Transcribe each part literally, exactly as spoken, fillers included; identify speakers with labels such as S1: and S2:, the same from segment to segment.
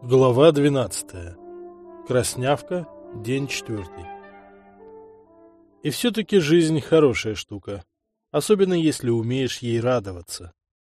S1: Глава двенадцатая. Краснявка. День четвертый. И все-таки жизнь хорошая штука, особенно если умеешь ей радоваться.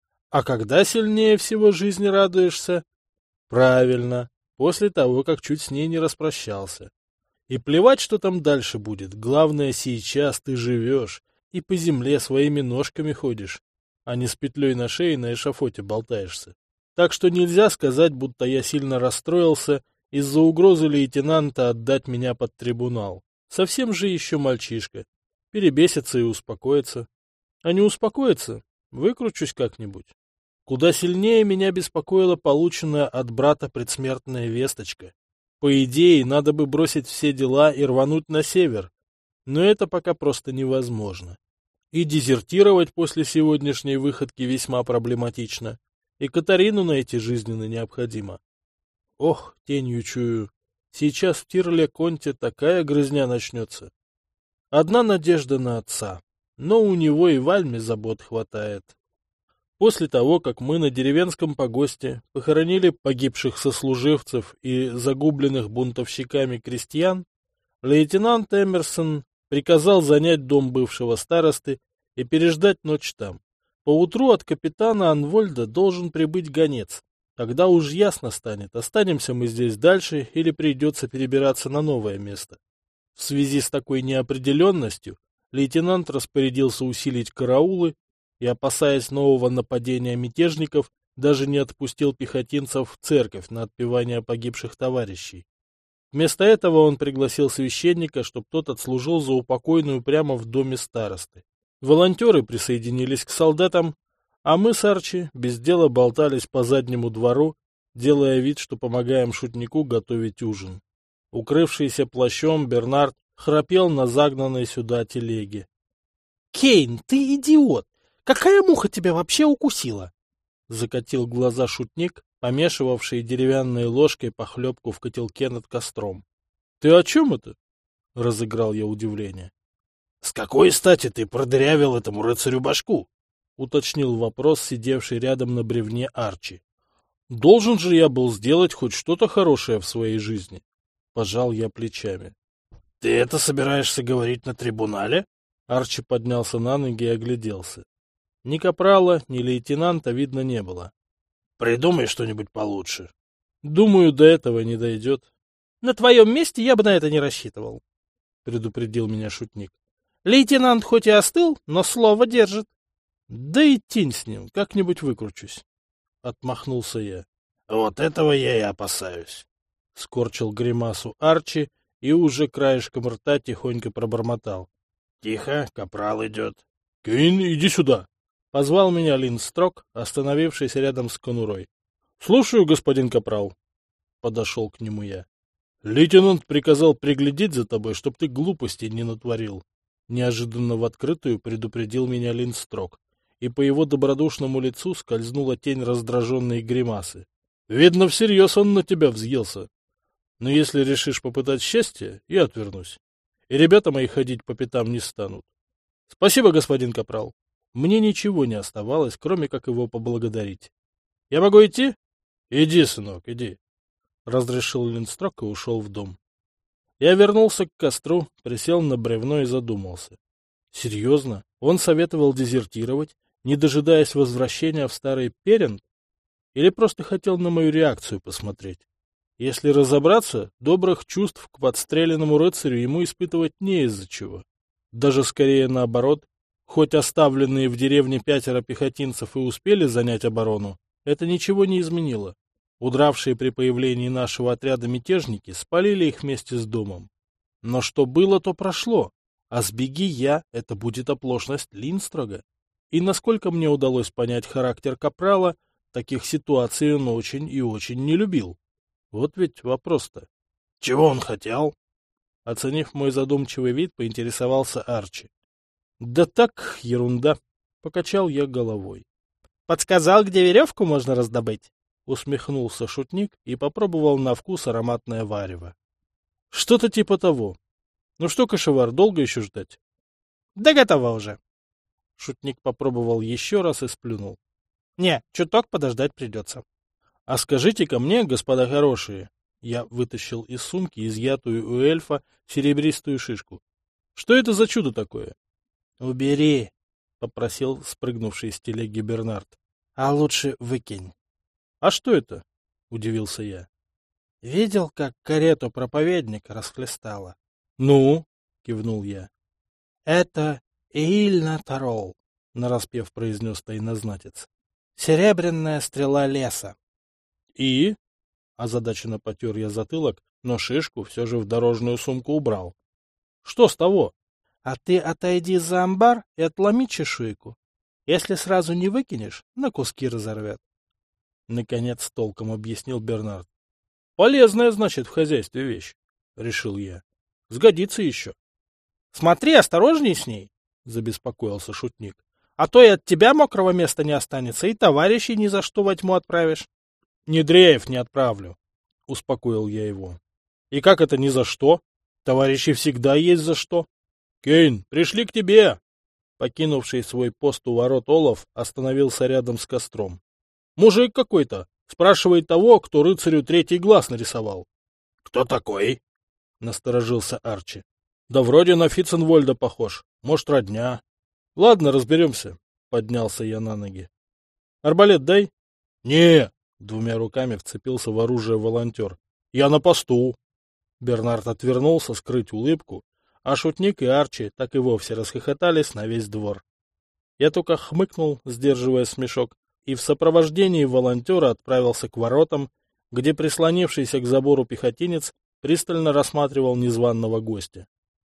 S1: А когда сильнее всего жизни радуешься? Правильно, после того, как чуть с ней не распрощался. И плевать, что там дальше будет, главное, сейчас ты живешь и по земле своими ножками ходишь, а не с петлей на шее на эшафоте болтаешься. Так что нельзя сказать, будто я сильно расстроился из-за угрозы лейтенанта отдать меня под трибунал. Совсем же еще мальчишка. Перебесится и успокоится. А не успокоится, выкручусь как-нибудь. Куда сильнее меня беспокоила полученная от брата предсмертная весточка. По идее, надо бы бросить все дела и рвануть на север. Но это пока просто невозможно. И дезертировать после сегодняшней выходки весьма проблематично. И Катарину найти жизненно необходимо. Ох, тенью чую, сейчас в Тирле-Конте такая грызня начнется. Одна надежда на отца, но у него и в Альме забот хватает. После того, как мы на деревенском погосте похоронили погибших сослуживцев и загубленных бунтовщиками крестьян, лейтенант Эмерсон приказал занять дом бывшего старосты и переждать ночь там. Поутру от капитана Анвольда должен прибыть гонец. Тогда уж ясно станет, останемся мы здесь дальше или придется перебираться на новое место. В связи с такой неопределенностью лейтенант распорядился усилить караулы и, опасаясь нового нападения мятежников, даже не отпустил пехотинцев в церковь на отпевание погибших товарищей. Вместо этого он пригласил священника, чтобы тот отслужил за упокойную прямо в доме старосты. Волонтеры присоединились к солдатам, а мы с Арчи без дела болтались по заднему двору, делая вид, что помогаем шутнику готовить ужин. Укрывшийся плащом Бернард храпел на загнанной сюда телеге. — Кейн, ты идиот! Какая муха тебя вообще укусила? — закатил глаза шутник, помешивавший деревянной ложкой похлебку в котелке над костром. — Ты о чем это? — разыграл я удивление. — С какой стати ты продырявил этому рыцарю башку? — уточнил вопрос, сидевший рядом на бревне Арчи. — Должен же я был сделать хоть что-то хорошее в своей жизни. Пожал я плечами. — Ты это собираешься говорить на трибунале? Арчи поднялся на ноги и огляделся. Ни капрала, ни лейтенанта видно не было. — Придумай что-нибудь получше. — Думаю, до этого не дойдет. — На твоем месте я бы на это не рассчитывал, — предупредил меня шутник. — Лейтенант хоть и остыл, но слово держит. — Да и тень с ним, как-нибудь выкручусь. — отмахнулся я. — Вот этого я и опасаюсь. — скорчил гримасу Арчи и уже краешком рта тихонько пробормотал. — Тихо, капрал идет. — Кейн, иди сюда! — позвал меня Линдстрок, остановившийся рядом с конурой. — Слушаю, господин капрал. Подошел к нему я. — Лейтенант приказал приглядеть за тобой, чтоб ты глупостей не натворил. Неожиданно в открытую предупредил меня Линдстрок, и по его добродушному лицу скользнула тень раздраженной гримасы. — Видно, всерьез он на тебя взъелся. Но если решишь попытать счастье, я отвернусь. И ребята мои ходить по пятам не станут. — Спасибо, господин капрал. Мне ничего не оставалось, кроме как его поблагодарить. — Я могу идти? — Иди, сынок, иди. — разрешил Линдстрок и ушел в дом. Я вернулся к костру, присел на бревно и задумался. Серьезно? Он советовал дезертировать, не дожидаясь возвращения в старый Перент? Или просто хотел на мою реакцию посмотреть? Если разобраться, добрых чувств к подстреленному рыцарю ему испытывать не из-за чего. Даже скорее наоборот. Хоть оставленные в деревне пятеро пехотинцев и успели занять оборону, это ничего не изменило. Удравшие при появлении нашего отряда мятежники спалили их вместе с домом. Но что было, то прошло. А сбеги я, это будет оплошность Линдстрога. И насколько мне удалось понять характер капрала, таких ситуаций он очень и очень не любил. Вот ведь вопрос-то. — Чего он хотел? Оценив мой задумчивый вид, поинтересовался Арчи. — Да так, ерунда. Покачал я головой. — Подсказал, где веревку можно раздобыть? Усмехнулся шутник и попробовал на вкус ароматное варево. — Что-то типа того. Ну что, кошевар, долго еще ждать? — Да готово уже. Шутник попробовал еще раз и сплюнул. — Не, чуток подождать придется. А скажите-ка мне, господа хорошие, я вытащил из сумки изъятую у эльфа серебристую шишку. Что это за чудо такое? — Убери, — попросил спрыгнувший с телеги Бернард. — А лучше выкинь. — А что это? — удивился я. — Видел, как карету проповедника расхлестала? — Ну, — кивнул я. — Это Иильна Тарол, — нараспев произнес тайнознатец. — Серебряная стрела леса. — И? — озадаченно потер я затылок, но шишку все же в дорожную сумку убрал. — Что с того? — А ты отойди за амбар и отломи чешуйку. Если сразу не выкинешь, на куски разорвет. Наконец толком объяснил Бернард. — Полезная, значит, в хозяйстве вещь, — решил я. — Сгодится еще. — Смотри, осторожней с ней, — забеспокоился шутник. — А то и от тебя мокрого места не останется, и товарищей ни за что во тьму отправишь. — Не дрейф, не отправлю, — успокоил я его. — И как это ни за что? Товарищи всегда есть за что. — Кейн, пришли к тебе! Покинувший свой пост у ворот Олаф остановился рядом с костром. Мужик какой-то спрашивает того, кто рыцарю третий глаз нарисовал. — Кто такой? — насторожился Арчи. — Да вроде на Фитценвольда похож. Может, родня. — Ладно, разберемся. Поднялся я на ноги. — Арбалет дай. — Не! — двумя руками вцепился в оружие волонтер. — Я на посту. Бернард отвернулся скрыть улыбку, а шутник и Арчи так и вовсе расхохотались на весь двор. Я только хмыкнул, сдерживая смешок, и в сопровождении волонтера отправился к воротам, где прислонившийся к забору пехотинец пристально рассматривал незваного гостя.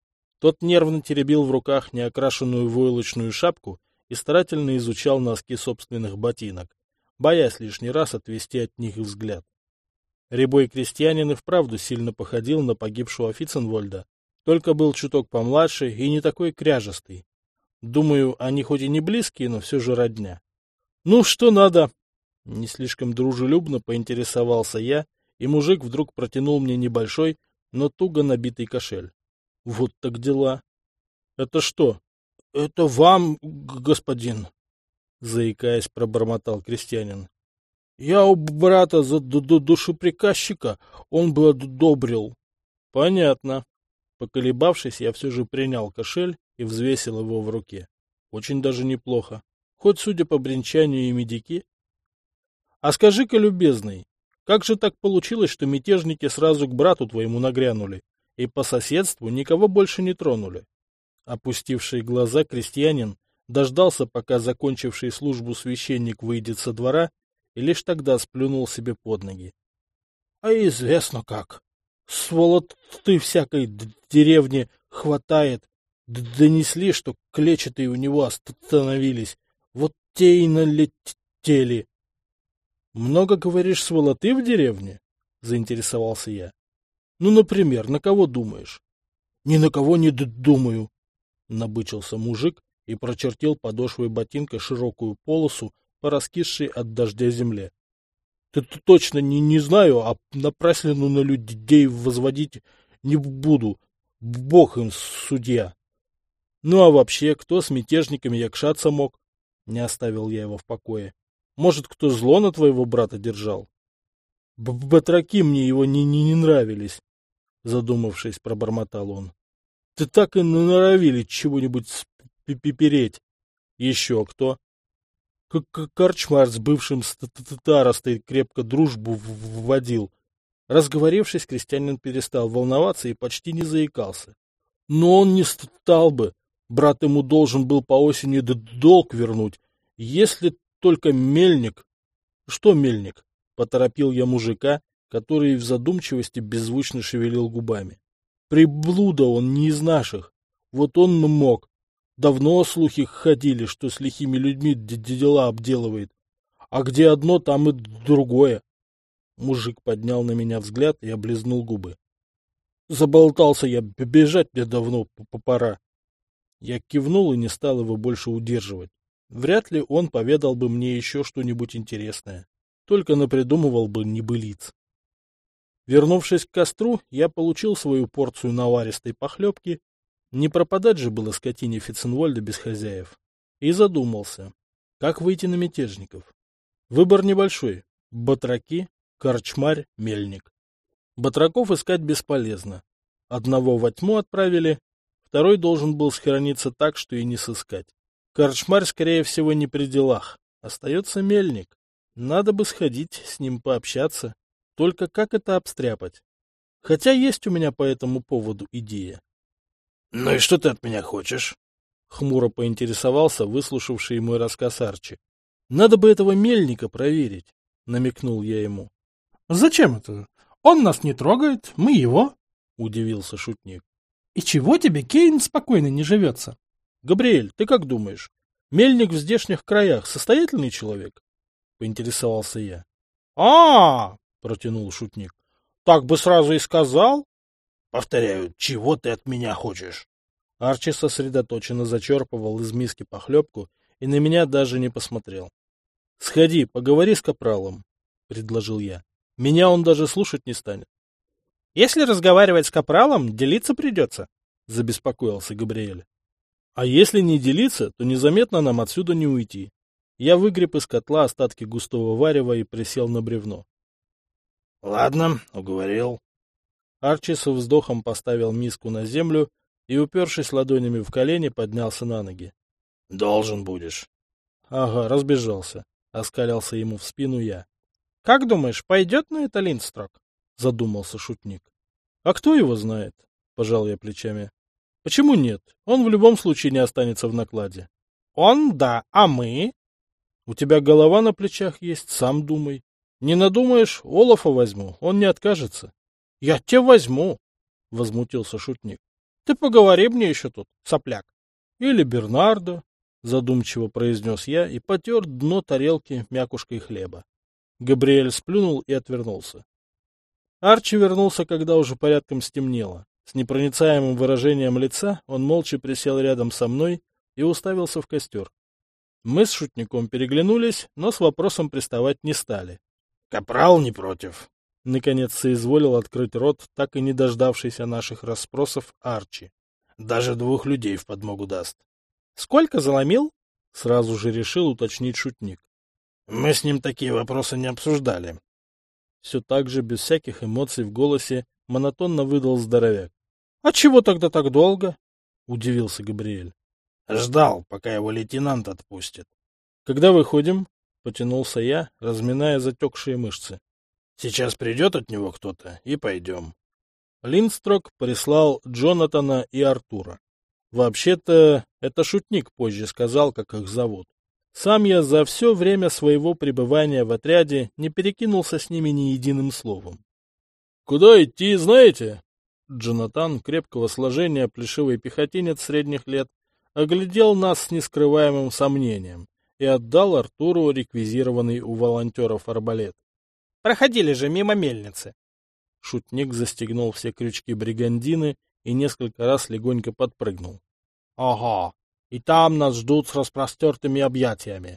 S1: Тот нервно теребил в руках неокрашенную войлочную шапку и старательно изучал носки собственных ботинок, боясь лишний раз отвести от них взгляд. Рябой крестьянин и вправду сильно походил на погибшего Фитценвольда, только был чуток помладше и не такой кряжестый. Думаю, они хоть и не близкие, но все же родня. — Ну, что надо? — не слишком дружелюбно поинтересовался я, и мужик вдруг протянул мне небольшой, но туго набитый кошель. Вот так дела. — Это что? — Это вам, господин, — заикаясь, пробормотал крестьянин. — Я у брата за душеприказчика, он бы одобрил. — Понятно. Поколебавшись, я все же принял кошель и взвесил его в руке. Очень даже неплохо. Хоть, судя по бренчанию, и медики. — А скажи-ка, любезный, как же так получилось, что мятежники сразу к брату твоему нагрянули и по соседству никого больше не тронули? Опустивший глаза крестьянин дождался, пока закончивший службу священник выйдет со двора, и лишь тогда сплюнул себе под ноги. — А известно как. Сволоты всякой деревни хватает. Донесли, что клетчатые у него остановились. Вот те и налетели. — Много, говоришь, сволоты в деревне? — заинтересовался я. — Ну, например, на кого думаешь? — Ни на кого не думаю, — набычился мужик и прочертил подошвой ботинка широкую полосу по раскисшей от дождя земле. — Ты точно не, не знаю, а напраслину на людей возводить не буду. Бог им судья. Ну а вообще, кто с мятежниками якшаться мог? Не оставил я его в покое. Может, кто зло на твоего брата держал? Б Батраки мне его не, не, не нравились, задумавшись, пробормотал он. Ты так и норовили чего-нибудь спипереть. Еще кто? Как корчмар с бывшим старостой крепко дружбу вводил. Разговорившись, крестьянин перестал волноваться и почти не заикался. Но он не стал бы. Брат ему должен был по осени долг вернуть. Если только мельник... Что мельник? Поторопил я мужика, который в задумчивости беззвучно шевелил губами. Приблуда он не из наших. Вот он мог. Давно слухи ходили, что с лихими людьми дела обделывает. А где одно, там и другое. Мужик поднял на меня взгляд и облизнул губы. Заболтался я, бежать мне давно пора. Я кивнул и не стал его больше удерживать. Вряд ли он поведал бы мне еще что-нибудь интересное. Только напридумывал бы небылиц. Вернувшись к костру, я получил свою порцию наваристой похлебки. Не пропадать же было скотине Фитценвольда без хозяев. И задумался, как выйти на мятежников. Выбор небольшой. Батраки, корчмарь, мельник. Батраков искать бесполезно. Одного во тьму отправили, второй должен был схорониться так, что и не сыскать. Корчмарь, скорее всего, не при делах. Остается мельник. Надо бы сходить, с ним пообщаться. Только как это обстряпать? Хотя есть у меня по этому поводу идея. — Ну и что ты от меня хочешь? — хмуро поинтересовался выслушавший мой рассказ Арчи. — Надо бы этого мельника проверить, — намекнул я ему.
S2: — Зачем это? Он нас не трогает, мы его,
S1: — удивился шутник.
S2: — И чего тебе, Кейн, спокойно не живется?
S1: — Габриэль, ты как думаешь, мельник в здешних краях состоятельный человек? — поинтересовался я. — А, — протянул шутник, — так бы сразу и сказал. — Повторяю, чего ты от меня хочешь? Арчи сосредоточенно зачерпывал из миски похлебку и на меня даже не посмотрел. — Сходи, поговори с капралом, — предложил я. Меня он даже слушать не станет. — Если разговаривать с капралом, делиться придется, — забеспокоился Габриэль. — А если не делиться, то незаметно нам отсюда не уйти. Я выгреб из котла остатки густого варева и присел на бревно. — Ладно, уговорил. Арчи со вздохом поставил миску на землю и, упершись ладонями в колени, поднялся на ноги. — Должен будешь. — Ага, разбежался. — оскалялся ему в спину я. — Как думаешь, пойдет на это Линдстрок? — задумался шутник. — А кто его знает? — пожал я плечами. — Почему нет? Он в любом случае не останется в накладе. — Он, да, а мы? — У тебя голова на плечах есть, сам думай. Не надумаешь, Олафа возьму, он не откажется. — Я тебя возьму, — возмутился шутник. — Ты поговори мне еще тут, сопляк. — Или Бернардо, — задумчиво произнес я и потер дно тарелки мякушкой хлеба. Габриэль сплюнул и отвернулся. Арчи вернулся, когда уже порядком стемнело. С непроницаемым выражением лица он молча присел рядом со мной и уставился в костер. Мы с шутником переглянулись, но с вопросом приставать не стали. — Капрал не против. Наконец соизволил открыть рот, так и не дождавшийся наших расспросов Арчи. — Даже двух людей в подмогу даст. — Сколько заломил? — сразу же решил уточнить шутник. — Мы с ним такие вопросы не обсуждали. Все так же, без всяких эмоций в голосе, монотонно выдал здоровяк. — А чего тогда так долго? — удивился Габриэль. — Ждал, пока его лейтенант отпустит. — Когда выходим? — потянулся я, разминая затекшие мышцы. — Сейчас придет от него кто-то, и пойдем. Линдстрок прислал Джонатана и Артура. Вообще-то, это шутник позже сказал, как их зовут. Сам я за все время своего пребывания в отряде не перекинулся с ними ни единым словом. — Куда идти, знаете? Джонатан, крепкого сложения, плешивый пехотинец средних лет, оглядел нас с нескрываемым сомнением и отдал Артуру реквизированный у волонтеров арбалет. — Проходили же мимо мельницы. Шутник застегнул все крючки бригандины и несколько раз легонько подпрыгнул. — Ага, и там нас ждут с распростертыми объятиями.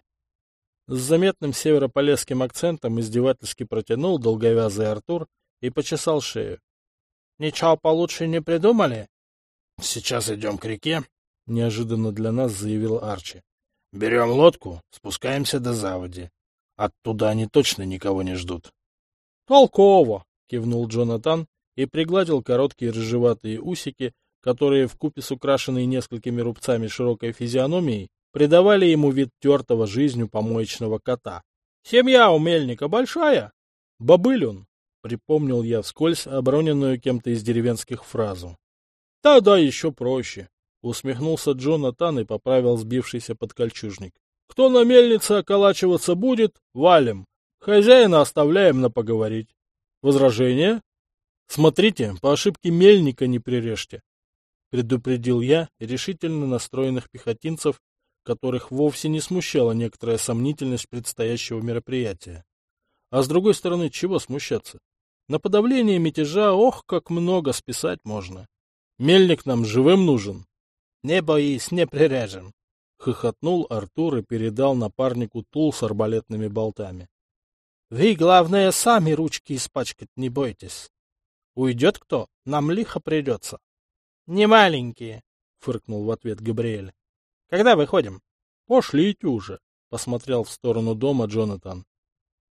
S1: С заметным северополесским акцентом издевательски протянул долговязый Артур и почесал шею. — Ничего получше не придумали? — Сейчас идем к реке, — неожиданно для нас заявил Арчи. — Берем лодку, спускаемся до заводи. Оттуда они точно никого не ждут. — Толково! — кивнул Джонатан и пригладил короткие рыжеватые усики, которые вкупе с украшенной несколькими рубцами широкой физиономией придавали ему вид тертого жизнью помоечного кота. — Семья у мельника большая? — Бобыль он, — припомнил я вскользь оброненную кем-то из деревенских фразу. — Да-да, еще проще, — усмехнулся Джонатан и поправил сбившийся подкольчужник. — Кто на мельнице околачиваться будет, валим. Хозяина оставляем на поговорить. Возражения? Смотрите, по ошибке мельника не прирежьте. Предупредил я решительно настроенных пехотинцев, которых вовсе не смущала некоторая сомнительность предстоящего мероприятия. А с другой стороны, чего смущаться? На подавление мятежа, ох, как много списать можно. Мельник нам живым нужен. — Не боись, не прирежем, — хохотнул Артур и передал напарнику тул с арбалетными болтами. — Вы, главное, сами ручки испачкать не бойтесь. Уйдет кто, нам лихо придется. — Не маленькие, — фыркнул в ответ Габриэль. — Когда выходим? — Пошлите уже, — посмотрел в сторону дома Джонатан.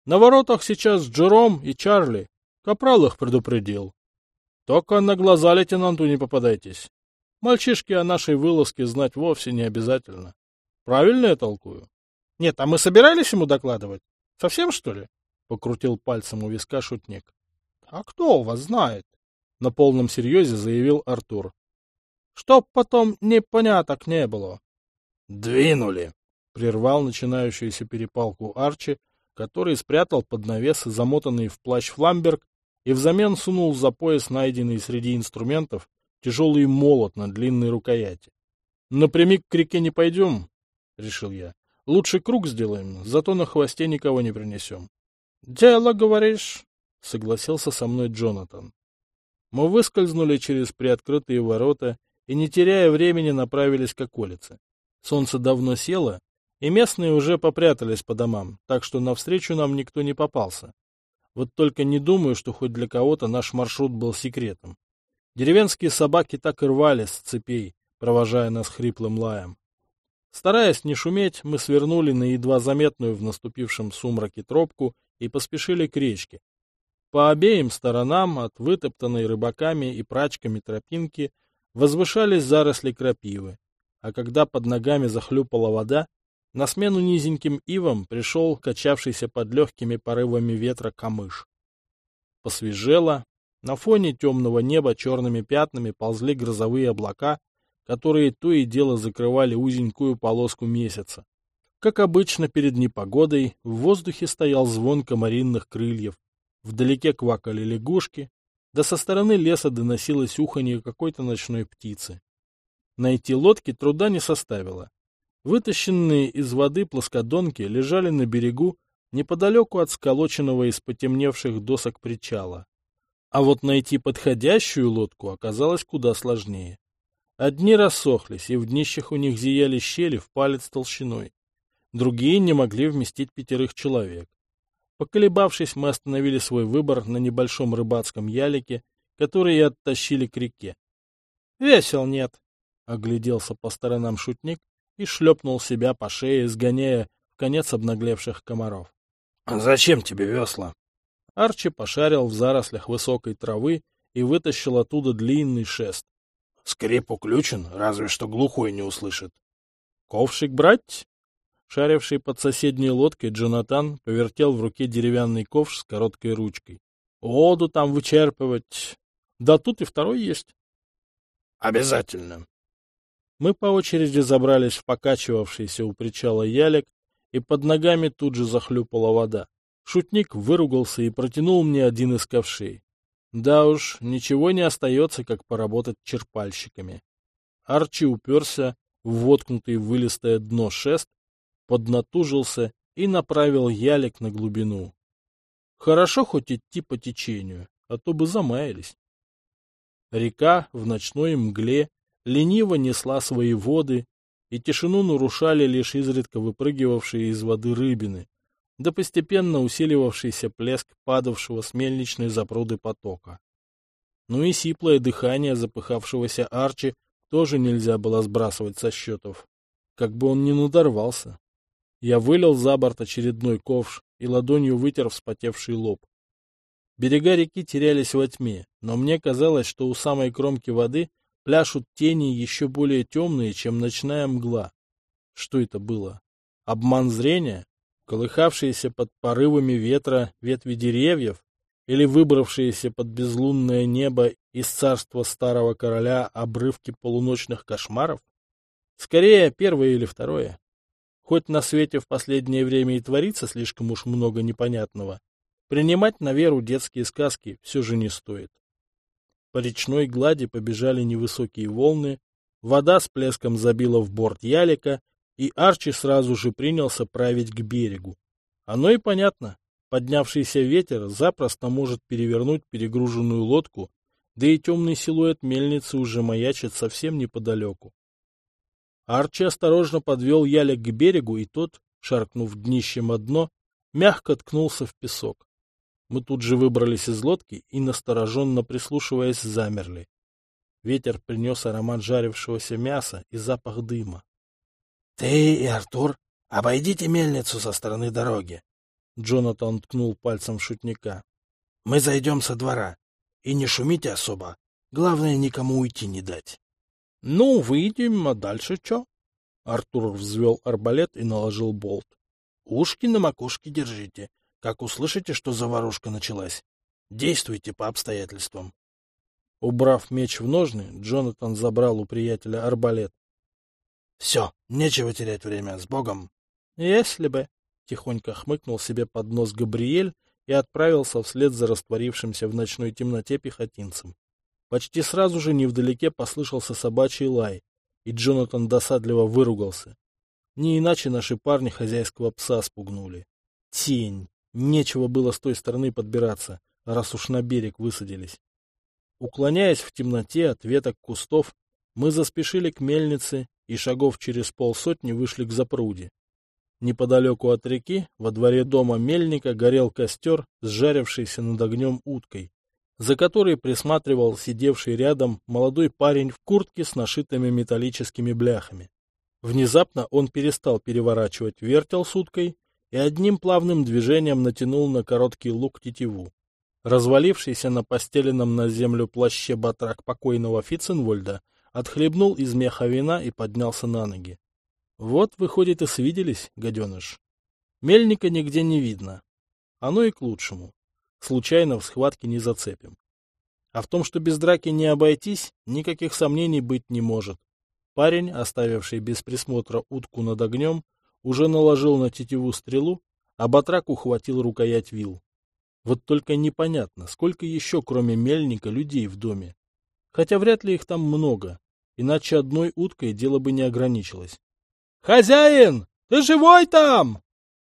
S1: На воротах сейчас Джером и Чарли. Капрал их предупредил. Только на глаза лейтенанту не попадайтесь. Мальчишке о нашей вылазке знать вовсе не обязательно. Правильно я толкую?
S2: Нет, а мы собирались ему докладывать? Совсем, что ли?
S1: Покрутил пальцем у виска шутник.
S2: А кто у вас знает?
S1: На полном серьезе заявил Артур.
S2: Чтоб потом непоняток не было.
S1: Двинули! Прервал начинающуюся перепалку Арчи, который спрятал под навес замотанный в плащ фламберг и взамен сунул за пояс найденный среди инструментов тяжелый молот на длинной рукояти. Напрямик к реке не пойдем, — решил я. Лучше круг сделаем, зато на хвосте никого не принесем.
S2: — Дело, говоришь, — согласился со мной Джонатан.
S1: Мы выскользнули через приоткрытые ворота и, не теряя времени, направились к околице. Солнце давно село, и местные уже попрятались по домам, так что навстречу нам никто не попался. Вот только не думаю, что хоть для кого-то наш маршрут был секретом. Деревенские собаки так и рвали с цепей, провожая нас хриплым лаем. Стараясь не шуметь, мы свернули на едва заметную в наступившем сумраке тропку и поспешили к речке. По обеим сторонам от вытоптанной рыбаками и прачками тропинки возвышались заросли крапивы, а когда под ногами захлюпала вода, на смену низеньким ивам пришел качавшийся под легкими порывами ветра камыш. Посвежело, на фоне темного неба черными пятнами ползли грозовые облака, которые то и дело закрывали узенькую полоску месяца. Как обычно перед непогодой, в воздухе стоял звон комаринных крыльев, вдалеке квакали лягушки, да со стороны леса доносилось уханье какой-то ночной птицы. Найти лодки труда не составило. Вытащенные из воды плоскодонки лежали на берегу неподалеку от сколоченного из потемневших досок причала. А вот найти подходящую лодку оказалось куда сложнее. Одни рассохлись, и в днищах у них зияли щели в палец толщиной. Другие не могли вместить пятерых человек. Поколебавшись, мы остановили свой выбор на небольшом рыбацком ялике, который и оттащили к реке.
S2: — Весел нет,
S1: — огляделся по сторонам шутник и шлепнул себя по шее, сгоняя в конец обнаглевших комаров. — Зачем тебе весла? Арчи пошарил в зарослях высокой травы и вытащил оттуда длинный шест. — Скрип уключен, разве что глухой не услышит. — Ковшик брать? Шаривший под соседней лодкой Джонатан повертел в руке деревянный ковш с короткой ручкой. — Воду там вычерпывать. Да тут и второй есть. — Обязательно. Мы по очереди забрались в покачивавшийся у причала ялик, и под ногами тут же захлюпала вода. Шутник выругался и протянул мне один из ковшей. Да уж, ничего не остается, как поработать черпальщиками. Арчи уперся в воткнутый в вылистое дно шест, поднатужился и направил ялик на глубину. Хорошо хоть идти по течению, а то бы замаялись. Река в ночной мгле лениво несла свои воды, и тишину нарушали лишь изредка выпрыгивавшие из воды рыбины, да постепенно усиливавшийся плеск падавшего с мельничной запруды потока. Ну и сиплое дыхание запыхавшегося Арчи тоже нельзя было сбрасывать со счетов, как бы он ни надорвался. Я вылил за борт очередной ковш и ладонью вытер вспотевший лоб. Берега реки терялись во тьме, но мне казалось, что у самой кромки воды пляшут тени еще более темные, чем ночная мгла. Что это было? Обман зрения? Колыхавшиеся под порывами ветра ветви деревьев? Или выбравшиеся под безлунное небо из царства старого короля обрывки полуночных кошмаров? Скорее, первое или второе. Хоть на свете в последнее время и творится слишком уж много непонятного, принимать на веру детские сказки все же не стоит. По речной глади побежали невысокие волны, вода с плеском забила в борт ялика, и Арчи сразу же принялся править к берегу. Оно и понятно. Поднявшийся ветер запросто может перевернуть перегруженную лодку, да и темный силуэт мельницы уже маячит совсем неподалеку. Арчи осторожно подвел ялик к берегу, и тот, шаркнув днищем о дно, мягко ткнулся в песок. Мы тут же выбрались из лодки и, настороженно прислушиваясь, замерли. Ветер принес аромат жарившегося мяса и запах дыма. — Ты и Артур обойдите мельницу со стороны дороги, Джонатан ткнул пальцем в шутника. — Мы зайдем со двора. И не шумите особо. Главное, никому уйти не дать. — Ну, выйдем, а дальше что? Артур взвел арбалет и наложил болт. — Ушки на макушке держите. Как услышите, что заварушка началась, действуйте по обстоятельствам. Убрав меч в ножны, Джонатан забрал у приятеля арбалет. — Все, нечего терять время, с Богом. — Если бы, — тихонько хмыкнул себе под нос Габриэль и отправился вслед за растворившимся в ночной темноте пехотинцем. Почти сразу же невдалеке послышался собачий лай, и Джонатан досадливо выругался. Не иначе наши парни хозяйского пса спугнули. Тень! Нечего было с той стороны подбираться, раз уж на берег высадились. Уклоняясь в темноте от веток кустов, мы заспешили к мельнице и шагов через полсотни вышли к запруде. Неподалеку от реки, во дворе дома мельника, горел костер, сжарившийся над огнем уткой, за которой присматривал сидевший рядом молодой парень в куртке с нашитыми металлическими бляхами. Внезапно он перестал переворачивать вертел с уткой и одним плавным движением натянул на короткий лук тетиву. Развалившийся на постеленном на землю плаще батрак покойного Фитценвольда отхлебнул из меха вина и поднялся на ноги. Вот, выходит, и свиделись, гаденыш. Мельника нигде не видно. Оно и к лучшему. Случайно в схватке не зацепим. А в том, что без драки не обойтись, никаких сомнений быть не может. Парень, оставивший без присмотра утку над огнем, уже наложил на тетиву стрелу, а батрак ухватил рукоять вил. Вот только непонятно, сколько еще, кроме мельника, людей в доме. Хотя вряд ли их там много, иначе одной уткой дело бы не ограничилось. «Хозяин! Ты живой там?»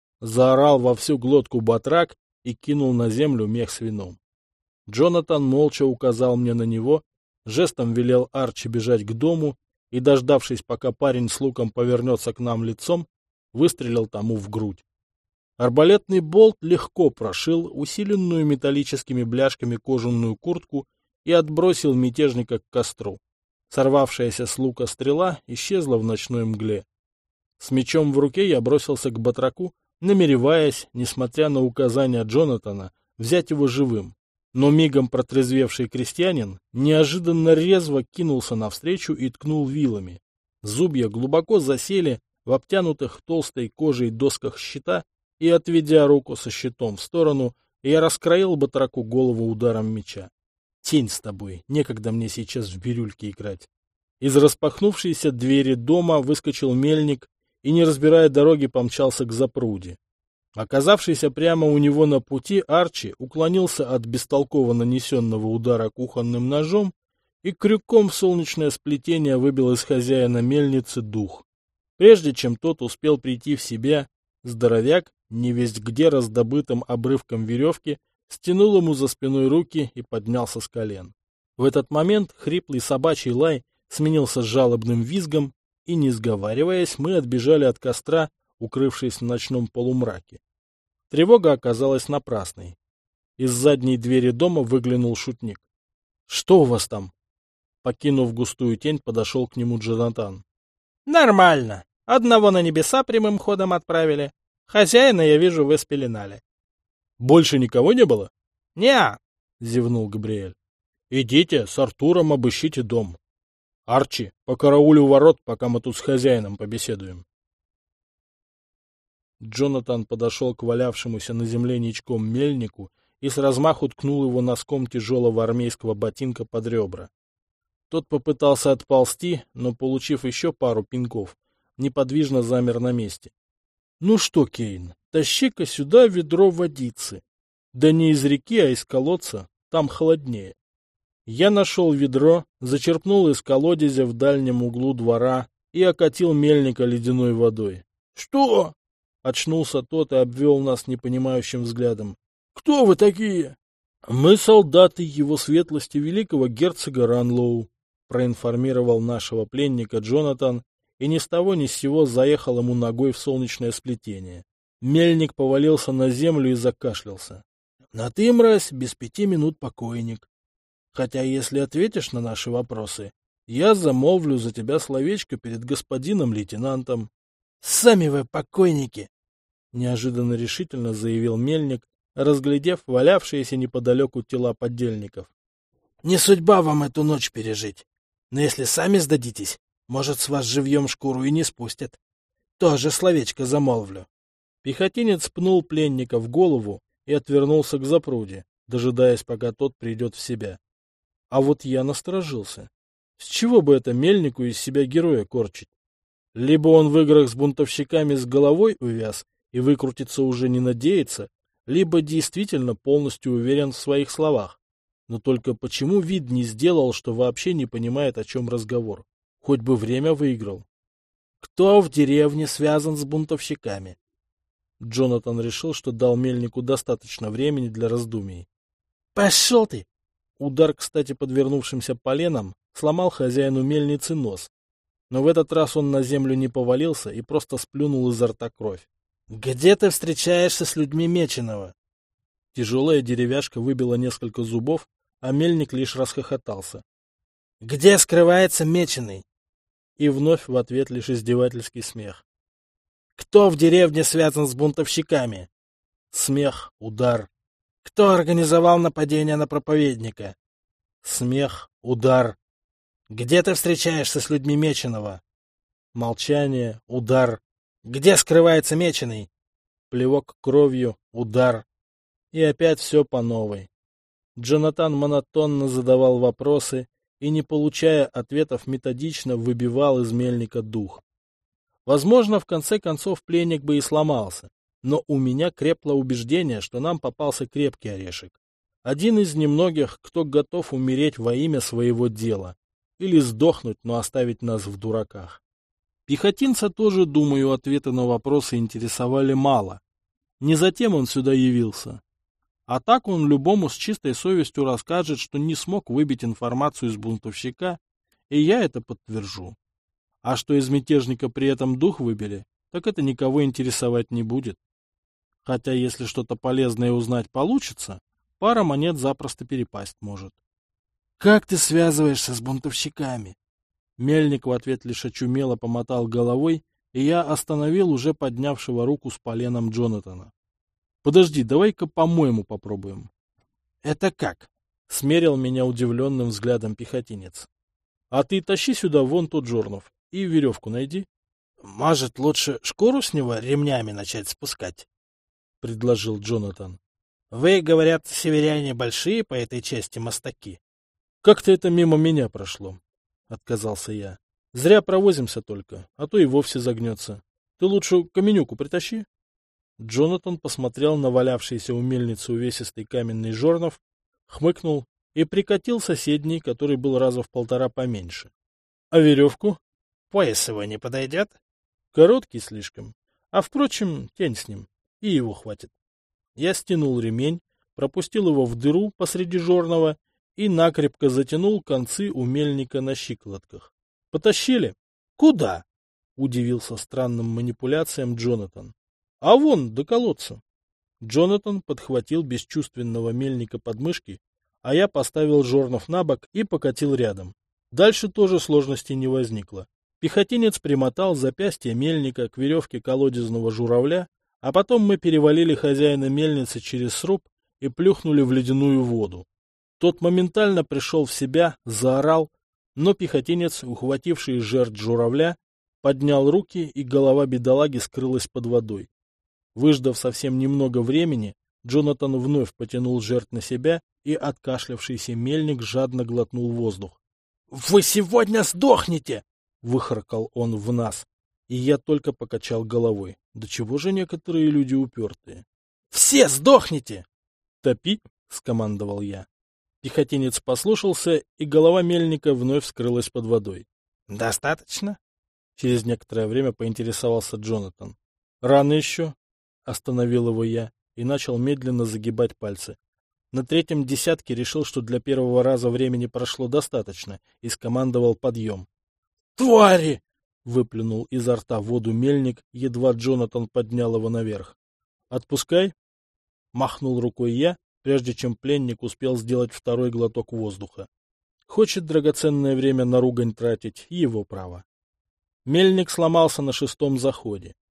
S1: Заорал во всю глотку батрак и кинул на землю мех с вином. Джонатан молча указал мне на него, жестом велел Арчи бежать к дому и, дождавшись, пока парень с луком повернется к нам лицом, выстрелил тому в грудь. Арбалетный болт легко прошил усиленную металлическими бляшками кожаную куртку и отбросил мятежника к костру. Сорвавшаяся с лука стрела исчезла в ночной мгле. С мечом в руке я бросился к батраку, намереваясь, несмотря на указания Джонатана, взять его живым. Но мигом протрезвевший крестьянин неожиданно резво кинулся навстречу и ткнул вилами. Зубья глубоко засели в обтянутых толстой кожей досках щита, и, отведя руку со щитом в сторону, я раскроил батраку голову ударом меча. Тень с тобой, некогда мне сейчас в бирюльке играть. Из распахнувшейся двери дома выскочил мельник и, не разбирая дороги, помчался к запруде. Оказавшийся прямо у него на пути Арчи уклонился от бестолково нанесенного удара кухонным ножом и крюком в солнечное сплетение выбил из хозяина мельницы дух. Прежде чем тот успел прийти в себя, здоровяк, невесть где раздобытым обрывком веревки, стянул ему за спиной руки и поднялся с колен. В этот момент хриплый собачий лай сменился жалобным визгом, и, не сговариваясь, мы отбежали от костра, укрывшись в ночном полумраке. Тревога оказалась напрасной. Из задней двери дома выглянул шутник. — Что у вас там? Покинув густую тень, подошел к нему Джонатан. — Нормально. Одного на небеса прямым ходом отправили. Хозяина, я вижу, вы спеленали. — Больше никого не было? — Не-а, — зевнул Габриэль. — Идите, с Артуром обыщите дом. Арчи, покарауль у ворот, пока мы тут с хозяином побеседуем. Джонатан подошел к валявшемуся на земле ничком мельнику и с размаху ткнул его носком тяжелого армейского ботинка под ребра. Тот попытался отползти, но, получив еще пару пинков, неподвижно замер на месте. — Ну что, Кейн, тащи-ка сюда ведро водицы. Да не из реки, а из колодца, там холоднее. Я нашел ведро, зачерпнул из колодезя в дальнем углу двора и окатил мельника ледяной водой. — Что? — очнулся тот и обвел нас непонимающим взглядом. — Кто вы такие? — Мы солдаты его светлости великого герцога Ранлоу, — проинформировал нашего пленника Джонатан, и ни с того ни с сего заехал ему ногой в солнечное сплетение. Мельник повалился на землю и закашлялся. — На ты, мразь, без пяти минут покойник. Хотя, если ответишь на наши вопросы, я замолвлю за тебя словечко перед господином лейтенантом. — Сами вы покойники! — неожиданно решительно заявил мельник, разглядев валявшиеся неподалеку тела подельников. — Не судьба вам эту ночь пережить. Но если сами сдадитесь, может, с вас живьем шкуру и не спустят. Тоже словечко замолвлю. Пехотинец пнул пленника в голову и отвернулся к запруде, дожидаясь, пока тот придет в себя. А вот я насторожился. С чего бы это мельнику из себя героя корчить? Либо он в играх с бунтовщиками с головой увяз и выкрутиться уже не надеется, либо действительно полностью уверен в своих словах. Но только почему вид не сделал, что вообще не понимает, о чем разговор? Хоть бы время выиграл. Кто в деревне связан с бунтовщиками? Джонатан решил, что дал мельнику достаточно времени для раздумий. «Пошел ты!» Удар, кстати, подвернувшимся поленом, сломал хозяину мельницы нос. Но в этот раз он на землю не повалился и просто сплюнул изо рта кровь. «Где ты встречаешься с людьми Меченого?» Тяжелая деревяшка выбила несколько зубов, а мельник лишь расхохотался. «Где скрывается Меченый?» И вновь в ответ лишь издевательский смех. «Кто в деревне связан с бунтовщиками?» Смех, удар. «Кто организовал нападение на проповедника?» Смех, удар. «Где ты встречаешься с людьми Меченого?» Молчание, удар. «Где скрывается Меченый?» Плевок кровью, удар. И опять все по новой. Джонатан монотонно задавал вопросы и, не получая ответов, методично выбивал из мельника дух. Возможно, в конце концов пленник бы и сломался, но у меня крепло убеждение, что нам попался крепкий орешек. Один из немногих, кто готов умереть во имя своего дела. Или сдохнуть, но оставить нас в дураках. Пехотинца тоже, думаю, ответы на вопросы интересовали мало. Не затем он сюда явился. А так он любому с чистой совестью расскажет, что не смог выбить информацию из бунтовщика, и я это подтвержу. А что из мятежника при этом дух выбили, так это никого интересовать не будет. Хотя если что-то полезное узнать получится, пара монет запросто перепасть может. «Как ты связываешься с бунтовщиками?» Мельник в ответ лишь очумело помотал головой, и я остановил уже поднявшего руку с поленом Джонатана. «Подожди, давай-ка по-моему попробуем». «Это как?» — смерил меня удивленным взглядом пехотинец. «А ты тащи сюда вон тот жорнов и веревку найди». «Может, лучше шкуру с него ремнями начать спускать?» — предложил Джонатан. «Вы, говорят, северяне большие по этой части мастаки». «Как-то это мимо меня прошло», — отказался я. «Зря провозимся только, а то и вовсе загнется. Ты лучше каменюку притащи». Джонатан посмотрел на валявшийся у мельницы увесистый каменный жорнов, хмыкнул и прикатил соседний, который был раза в полтора поменьше. «А веревку?» «Пояс его не подойдет?» «Короткий слишком. А, впрочем, тень с ним, и его хватит». Я стянул ремень, пропустил его в дыру посреди жорнова и накрепко затянул концы у мельника на щиколотках. «Потащили?» «Куда?» — удивился странным манипуляциям Джонатан. «А вон, до колодца». Джонатан подхватил бесчувственного мельника под мышки, а я поставил жорнов на бок и покатил рядом. Дальше тоже сложностей не возникло. Пехотинец примотал запястье мельника к веревке колодезного журавля, а потом мы перевалили хозяина мельницы через сруб и плюхнули в ледяную воду. Тот моментально пришел в себя, заорал, но пехотинец, ухвативший жертв журавля, поднял руки, и голова бедолаги скрылась под водой. Выждав совсем немного времени, Джонатан вновь потянул жертв на себя, и откашлявшийся мельник жадно глотнул воздух. — Вы сегодня сдохнете! — выхаркал он в нас, и я только покачал головой. Да чего же некоторые люди упертые? — Все сдохнете! — Топи! — скомандовал я. Пехотинец послушался, и голова мельника вновь скрылась под водой. — Достаточно? — через некоторое время поинтересовался Джонатан. — Рано еще. — остановил его я и начал медленно загибать пальцы. На третьем десятке решил, что для первого раза времени прошло достаточно, и скомандовал подъем. «Твари!» — выплюнул изо рта воду мельник, едва Джонатан поднял его наверх. «Отпускай!» — махнул рукой я, прежде чем пленник успел сделать второй глоток воздуха. Хочет драгоценное время на ругань тратить — его право. Мельник сломался на шестом заходе.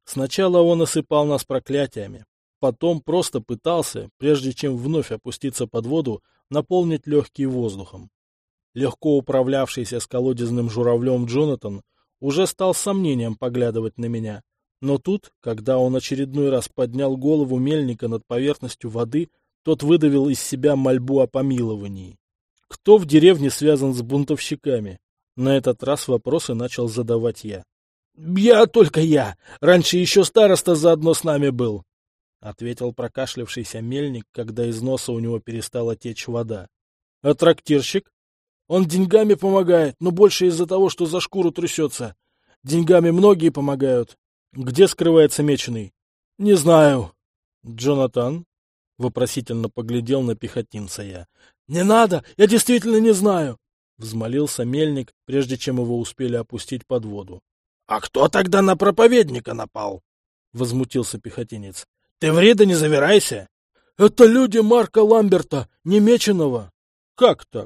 S1: Сначала он осыпал нас проклятиями, потом просто пытался, прежде чем вновь опуститься под воду, наполнить легкие воздухом. Легко управлявшийся с колодезным журавлем Джонатан уже стал с сомнением поглядывать на меня, но тут, когда он очередной раз поднял голову мельника над поверхностью воды, тот выдавил из себя мольбу о помиловании. Кто в деревне связан с бунтовщиками? На этот раз вопросы начал задавать я. — Я только я. Раньше еще староста заодно с нами был, — ответил прокашлявшийся мельник, когда из носа у него перестала течь вода. — А трактирщик? Он деньгами помогает, но больше из-за того, что за шкуру трясется. Деньгами многие помогают. Где скрывается меченый? — Не знаю. — Джонатан? — вопросительно поглядел на пехотинца я. — Не надо, я действительно не знаю, — взмолился мельник, прежде чем его успели опустить под воду. — А кто тогда на проповедника напал? — возмутился пехотинец. — Ты ври да не завирайся. — Это люди Марка Ламберта, немеченого. — Как так?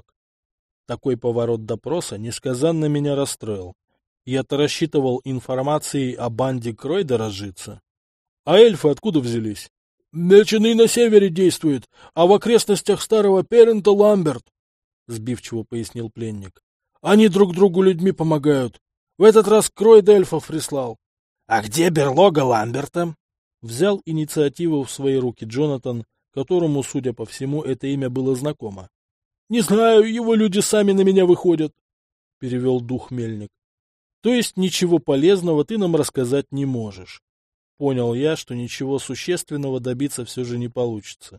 S1: Такой поворот допроса несказанно меня расстроил. Я-то рассчитывал информацией о банде Кройда разжиться. А эльфы откуда взялись? Меченый на севере действует, а в окрестностях старого Перента Ламберт, — сбивчиво пояснил пленник. Они друг другу людьми помогают. В этот раз Кройд эльфов прислал. — А где берлога Ламберта? Взял инициативу в свои руки Джонатан, которому, судя по всему, это имя было знакомо. — Не знаю, его люди сами на меня выходят, — перевел дух мельник. — То есть ничего полезного ты нам рассказать не можешь. Понял я, что ничего существенного добиться все же не получится.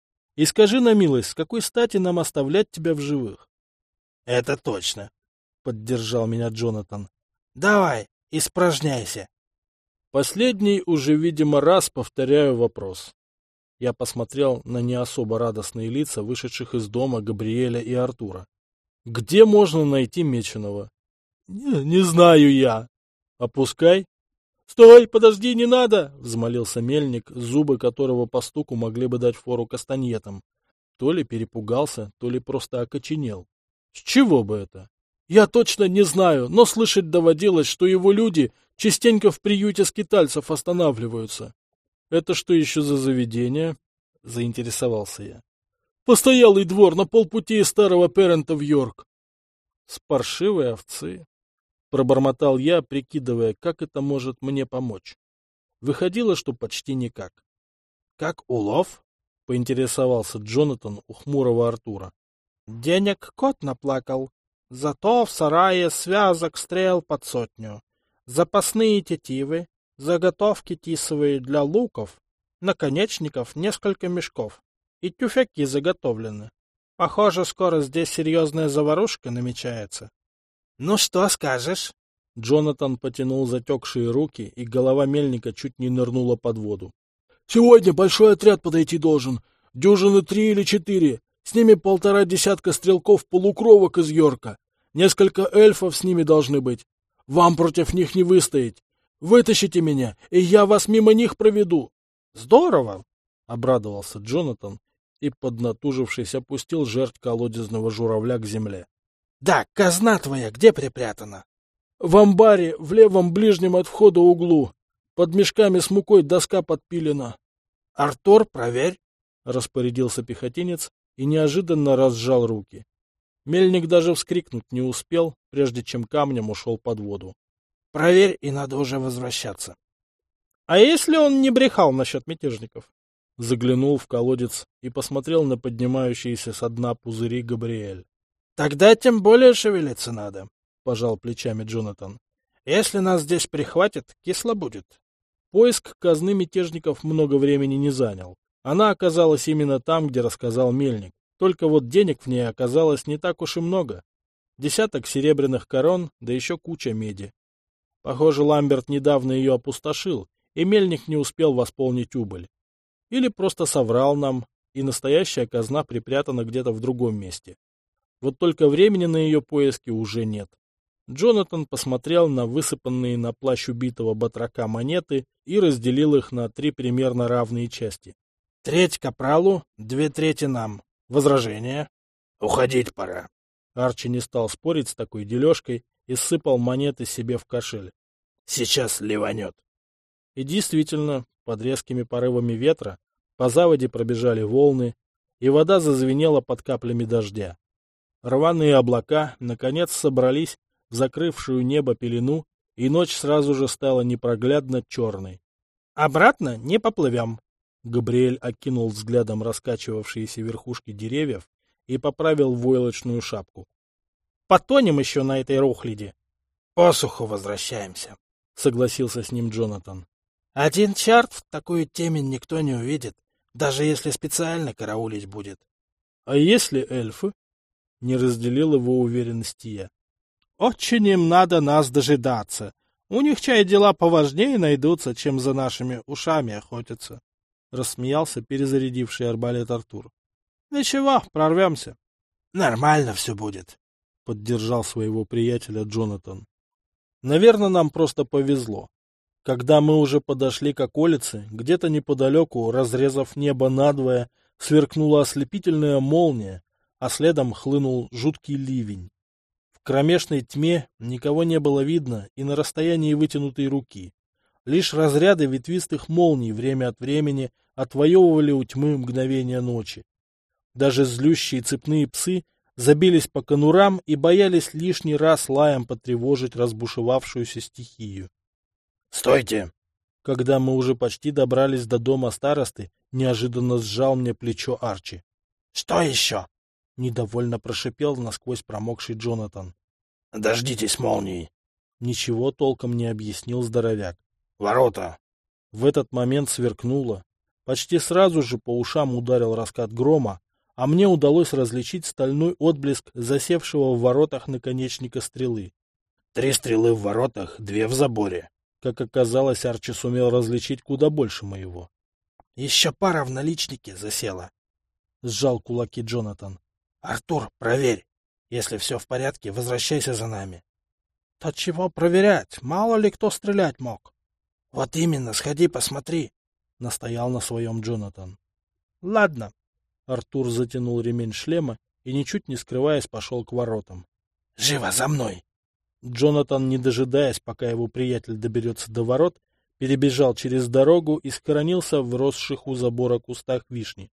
S1: И скажи на милость, с какой стати нам оставлять тебя в живых? — Это точно, — поддержал меня Джонатан. — Давай, испражняйся. Последний уже, видимо, раз повторяю вопрос. Я посмотрел на не особо радостные лица вышедших из дома Габриэля и Артура. Где можно найти меченого? Не, не знаю я. Опускай. Стой, подожди, не надо, взмолился мельник, зубы которого по стуку могли бы дать фору кастаньетам. То ли перепугался, то ли просто окоченел. С чего бы это? Я точно не знаю, но слышать доводилось, что его люди частенько в приюте скитальцев останавливаются. Это что еще за заведение? Заинтересовался я. Постоялый двор на полпути из старого Перента в Йорк. С паршивой овцы. Пробормотал я, прикидывая, как это может мне помочь. Выходило, что почти никак. Как улов? Поинтересовался Джонатан у хмурого Артура. Денег кот наплакал. Зато в сарае связок стрел под сотню. Запасные тетивы, заготовки тисовые для луков, наконечников несколько мешков. И тюфяки заготовлены. Похоже, скоро здесь серьезная заварушка намечается. — Ну что скажешь? Джонатан потянул затекшие руки, и голова мельника чуть не нырнула под воду. — Сегодня большой отряд подойти должен. Дюжины три или четыре. С ними полтора десятка стрелков-полукровок из Йорка. Несколько эльфов с ними должны быть. Вам против них не выстоять. Вытащите меня, и я вас мимо них проведу. — Здорово! — обрадовался Джонатан и, поднатужившись, опустил жертв колодезного журавля к земле. — Да, казна твоя где припрятана? — В амбаре, в левом ближнем от входа углу. Под мешками с мукой доска подпилена. — Артур, проверь, — распорядился пехотинец и неожиданно разжал руки. Мельник даже вскрикнуть не успел, прежде чем камнем ушел под воду. — Проверь, и надо уже возвращаться. — А если он не брехал насчет мятежников? Заглянул в колодец и посмотрел на поднимающиеся со дна пузыри Габриэль. — Тогда тем более шевелиться надо, — пожал плечами Джонатан. — Если нас здесь прихватят, кисло будет. Поиск казны мятежников много времени не занял. Она оказалась именно там, где рассказал мельник. Только вот денег в ней оказалось не так уж и много. Десяток серебряных корон, да еще куча меди. Похоже, Ламберт недавно ее опустошил, и мельник не успел восполнить убыль. Или просто соврал нам, и настоящая казна припрятана где-то в другом месте. Вот только времени на ее поиски уже нет. Джонатан посмотрел на высыпанные на плащ убитого батрака монеты и разделил их на три примерно равные части. Треть капралу, две трети нам. Возражение? Уходить пора. Арчи не стал спорить с такой дележкой и сыпал монеты себе в кошель. Сейчас ливанет. И действительно, под резкими порывами ветра по заводе пробежали волны, и вода зазвенела под каплями дождя. Рваные облака, наконец, собрались в закрывшую небо пелену, и ночь сразу же стала непроглядно черной. «Обратно не поплывем», — Габриэль окинул взглядом раскачивавшиеся верхушки деревьев и поправил войлочную шапку. «Потонем еще на этой рухляди».
S2: «По суху возвращаемся», — согласился с ним Джонатан. «Один чарт в такую темень никто не увидит, даже если специально караулить будет».
S1: «А если эльфы?» — не разделил его уверенности я.
S2: «Очень им надо нас дожидаться. У них чай дела поважнее найдутся, чем за нашими ушами охотятся», — рассмеялся перезарядивший арбалет Артур. «Ничего, прорвемся». «Нормально все будет», — поддержал своего приятеля Джонатан.
S1: Наверное, нам просто повезло. Когда мы уже подошли к околице, где-то неподалеку, разрезав небо надвое, сверкнула ослепительная молния, а следом хлынул жуткий ливень. В кромешной тьме никого не было видно и на расстоянии вытянутой руки. Лишь разряды ветвистых молний время от времени отвоевывали у тьмы мгновения ночи. Даже злющие цепные псы забились по конурам и боялись лишний раз лаем потревожить разбушевавшуюся стихию.
S2: «Стойте!»
S1: Когда мы уже почти добрались до дома старосты, неожиданно сжал мне плечо Арчи.
S2: «Что еще?»
S1: — недовольно прошипел насквозь промокший Джонатан.
S2: «Дождитесь молнии!»
S1: Ничего толком не объяснил здоровяк.
S2: «Ворота!»
S1: В этот момент сверкнуло. Почти сразу же по ушам ударил раскат грома, а мне удалось различить стальной отблеск засевшего в воротах наконечника стрелы.
S2: «Три стрелы в воротах, две в заборе».
S1: Как оказалось, Арчи сумел различить куда больше моего.
S2: «Еще пара в наличнике засела», — сжал кулаки Джонатан. «Артур, проверь. Если все в порядке, возвращайся за нами». «Да чего проверять? Мало ли кто стрелять мог». «Вот именно, сходи посмотри», — настоял на своем Джонатан.
S1: «Ладно». Артур затянул ремень шлема и, ничуть не скрываясь, пошел к воротам.
S2: «Живо, за мной!»
S1: Джонатан, не дожидаясь, пока его приятель доберется до ворот, перебежал через дорогу и схоронился в росших у забора кустах вишни.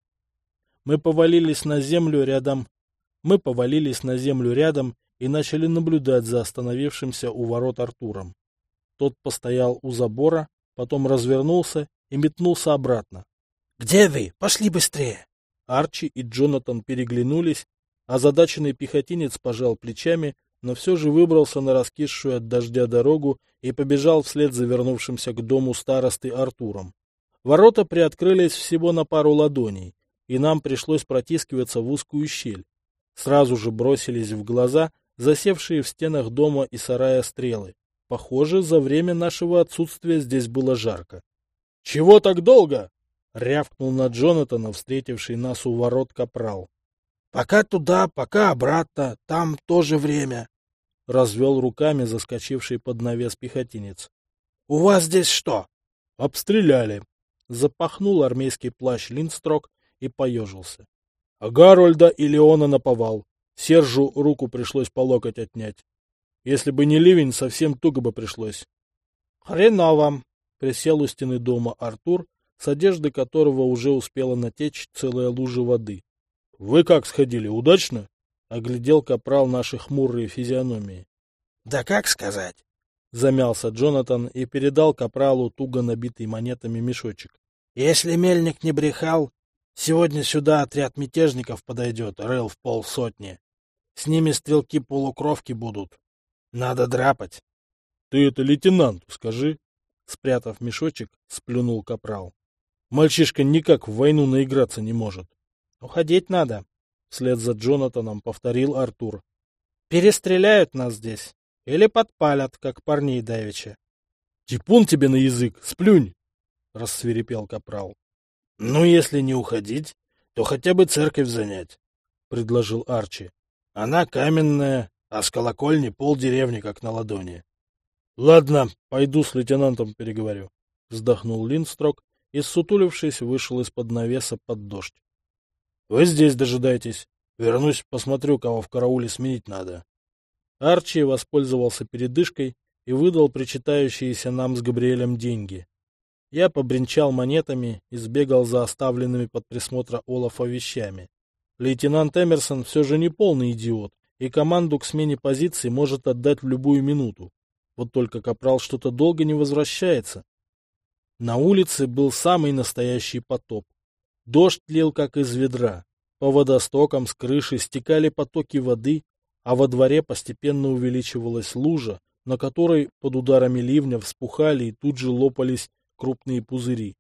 S1: Мы повалились на землю рядом. Мы повалились на землю рядом и начали наблюдать за остановившимся у ворот Артуром. Тот постоял у забора, потом развернулся и метнулся обратно.
S2: «Где вы? Пошли быстрее!»
S1: Арчи и Джонатан переглянулись, озадаченный пехотинец пожал плечами, но все же выбрался на раскисшую от дождя дорогу и побежал вслед за вернувшимся к дому старосты Артуром. Ворота приоткрылись всего на пару ладоней, и нам пришлось протискиваться в узкую щель. Сразу же бросились в глаза засевшие в стенах дома и сарая стрелы. Похоже, за время нашего отсутствия здесь было жарко. — Чего так долго? — рявкнул на Джонатана, встретивший нас у ворот капрал.
S2: — Пока туда, пока обратно, там тоже время, — развел руками заскочивший под навес пехотинец. — У вас здесь что?
S1: — Обстреляли. Запахнул армейский плащ Линдстрок и поежился. А Гарольда и Леона наповал. Сержу руку пришлось по локоть отнять. Если бы не ливень, совсем туго бы пришлось. — Хреново! — присел у стены дома Артур, с одежды которого уже успела натечь целая лужа воды. — Вы как сходили, удачно? — оглядел капрал наши хмурые физиономии.
S2: — Да как сказать?
S1: — замялся Джонатан и передал капралу туго набитый монетами мешочек.
S2: — Если мельник не брехал, сегодня сюда отряд мятежников подойдет, рыл в полсотни. С ними стрелки-полукровки будут. Надо драпать.
S1: — Ты это лейтенанту скажи, — спрятав мешочек, сплюнул капрал. — Мальчишка никак в войну наиграться не может. — Уходить надо, — вслед за Джонатаном повторил Артур. — Перестреляют нас здесь или подпалят, как парней давеча. — Типун тебе на язык, сплюнь! — рассвирепел капрал.
S2: — Ну, если не уходить, то хотя бы церковь занять, — предложил Арчи. — Она каменная, а с колокольни полдеревни как на ладони.
S1: — Ладно, пойду с лейтенантом переговорю, — вздохнул Линдстрок и, ссутулившись, вышел из-под навеса под дождь. — Вы здесь дожидайтесь. Вернусь, посмотрю, кого в карауле сменить надо. Арчи воспользовался передышкой и выдал причитающиеся нам с Габриэлем деньги.
S2: Я побренчал монетами и сбегал за оставленными под присмотра Олафа вещами. Лейтенант Эмерсон все же не полный идиот, и команду к смене позиции может отдать в любую минуту. Вот только капрал что-то долго не возвращается. На улице был самый настоящий потоп. Дождь лил как из ведра. По водостокам с крыши стекали потоки воды, а во дворе постепенно увеличивалась лужа, на которой под ударами ливня вспухали и тут же лопались крупные пузыри.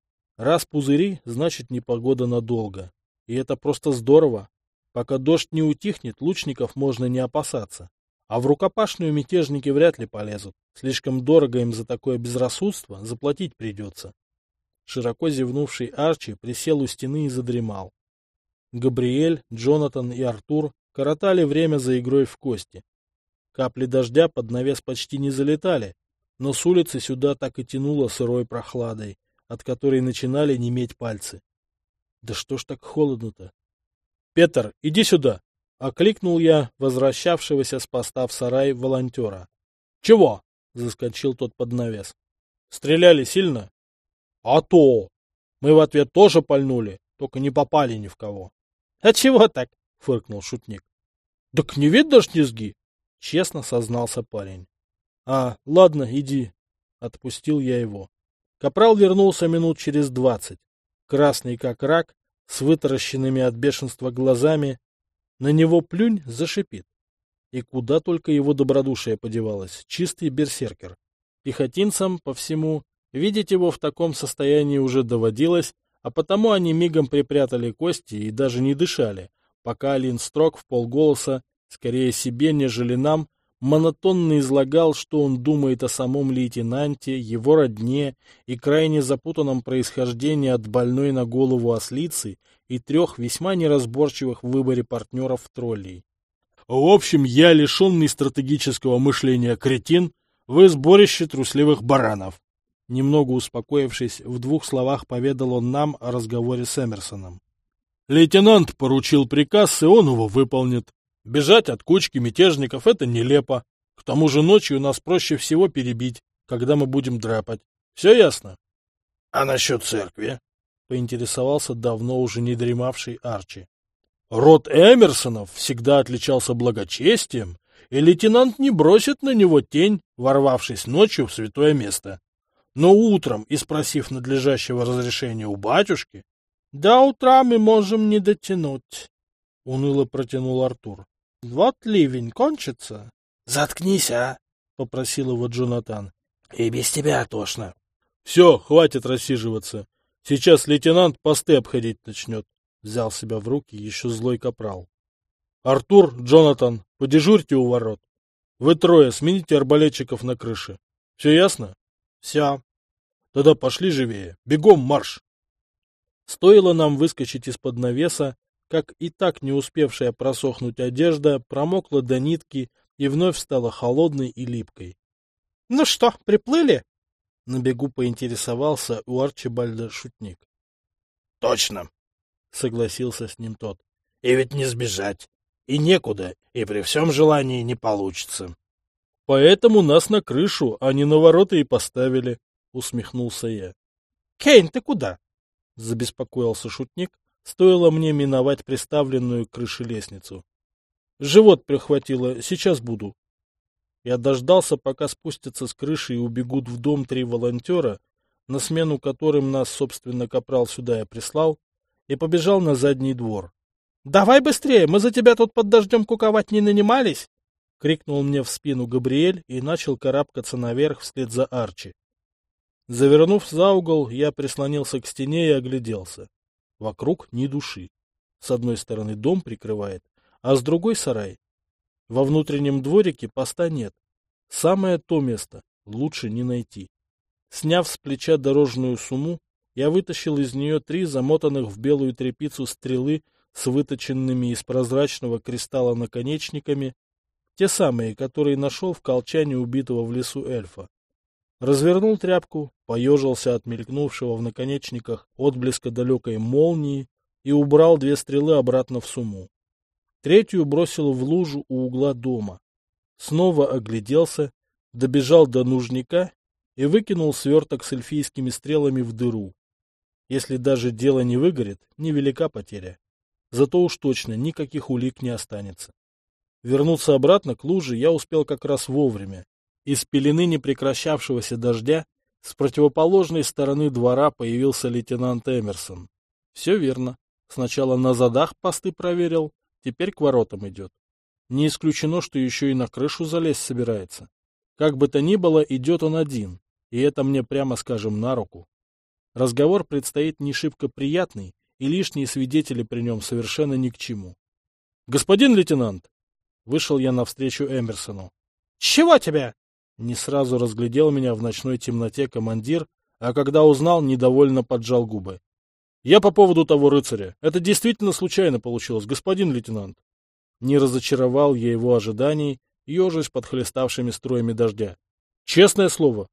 S2: Раз пузыри, значит непогода надолго. И это просто здорово. Пока дождь не утихнет, лучников можно не опасаться. А в рукопашную мятежники вряд ли полезут. Слишком дорого им за такое безрассудство заплатить придется. Широко зевнувший Арчи присел у стены и задремал. Габриэль, Джонатан и Артур коротали время за игрой в кости. Капли дождя под навес почти не залетали, но с улицы сюда так и тянуло сырой прохладой, от которой начинали неметь пальцы. Да что ж так холодно-то? — Петр, иди сюда! — окликнул я возвращавшегося с поста в сарай волонтера. — Чего? — заскочил тот под навес. — Стреляли сильно? — А то! Мы в ответ тоже пальнули, только не попали ни в кого. — А чего так? — фыркнул шутник. — Так не видно ж низги! — честно сознался парень. — А, ладно, иди. Отпустил я его. Капрал вернулся минут через двадцать. Красный как рак, с вытаращенными от бешенства глазами. На него плюнь, зашипит. И куда только его добродушие подевалось, чистый берсеркер. Пехотинцам, по всему, видеть его в таком состоянии уже доводилось, а потому они мигом припрятали кости и даже не дышали, пока Линстрок в полголоса, скорее себе, нежели нам, монотонно излагал, что он думает о самом лейтенанте, его родне и крайне запутанном происхождении от больной на голову ослицы и трех весьма неразборчивых в выборе партнеров троллей. В общем, я, лишенный стратегического мышления кретин, вы сборище трусливых баранов. Немного успокоившись, в двух словах поведал он нам о разговоре с Эмерсоном. Лейтенант поручил приказ, и он его выполнит. Бежать от кучки мятежников — это нелепо. К тому же ночью нас проще всего перебить, когда мы будем драпать. Все ясно? — А насчет церкви? — поинтересовался давно уже не дремавший Арчи. Род Эмерсонов всегда отличался благочестием, и лейтенант не бросит на него тень, ворвавшись ночью в святое место. Но утром, и спросив надлежащего разрешения у батюшки... — До утра мы можем не дотянуть, — уныло протянул Артур. — Вот ливень кончится. — Заткнись, а! — попросил его Джонатан. — И без тебя тошно. — Все, хватит рассиживаться. Сейчас лейтенант посты обходить начнет. Взял себя в руки еще злой капрал. — Артур, Джонатан, подежурьте у ворот. Вы трое смените арбалетчиков на крыше. Все ясно? — Все. — Тогда пошли живее. Бегом марш! Стоило нам выскочить из-под навеса, как и так не успевшая просохнуть одежда промокла до нитки и вновь стала холодной и липкой. — Ну что, приплыли? — на бегу поинтересовался у Арчибальда шутник. — Точно, — согласился с ним тот. — И ведь не сбежать. И некуда, и при всем желании не получится. — Поэтому нас на крышу, а не на ворота и поставили, — усмехнулся я. — Кейн, ты куда? — забеспокоился шутник. Стоило мне миновать приставленную к крыше лестницу. — Живот прихватило, сейчас буду. Я дождался, пока спустятся с крыши и убегут в дом три волонтера, на смену которым нас, собственно, капрал сюда и прислал, и побежал на задний двор. — Давай быстрее, мы за тебя тут под дождем куковать не нанимались! — крикнул мне в спину Габриэль и начал карабкаться наверх вслед за Арчи. Завернув за угол, я прислонился к стене и огляделся. Вокруг ни души. С одной стороны дом прикрывает, а с другой сарай. Во внутреннем дворике поста нет. Самое то место, лучше не найти. Сняв с плеча дорожную сумму, я вытащил из нее три замотанных в белую тряпицу стрелы с выточенными из прозрачного кристалла наконечниками, те самые, которые нашел в колчане убитого в лесу эльфа. Развернул тряпку, поежился от мелькнувшего в наконечниках отблеска далекой молнии и убрал две стрелы обратно в сумму. Третью бросил в лужу у угла дома. Снова огляделся, добежал до нужника
S1: и выкинул сверток с эльфийскими стрелами в дыру. Если даже дело не выгорит, невелика потеря. Зато уж точно никаких улик не останется. Вернуться обратно к луже я успел как раз вовремя. Из пелены непрекращавшегося дождя с противоположной стороны двора появился лейтенант Эмерсон. Все верно. Сначала на задах посты проверил, теперь к воротам идет. Не исключено, что еще и на крышу залезть собирается. Как бы то ни было, идет он один, и это мне, прямо скажем, на руку. Разговор предстоит не шибко приятный, и лишние свидетели при нем совершенно ни к чему. — Господин лейтенант! — вышел я навстречу Эмерсону. — Чего тебе? — не сразу разглядел меня в ночной темноте командир, а когда узнал, недовольно поджал губы. — Я по поводу того рыцаря. Это действительно случайно получилось, господин лейтенант. Не разочаровал я его ожиданий, ежась под хлеставшими струями дождя. — Честное слово.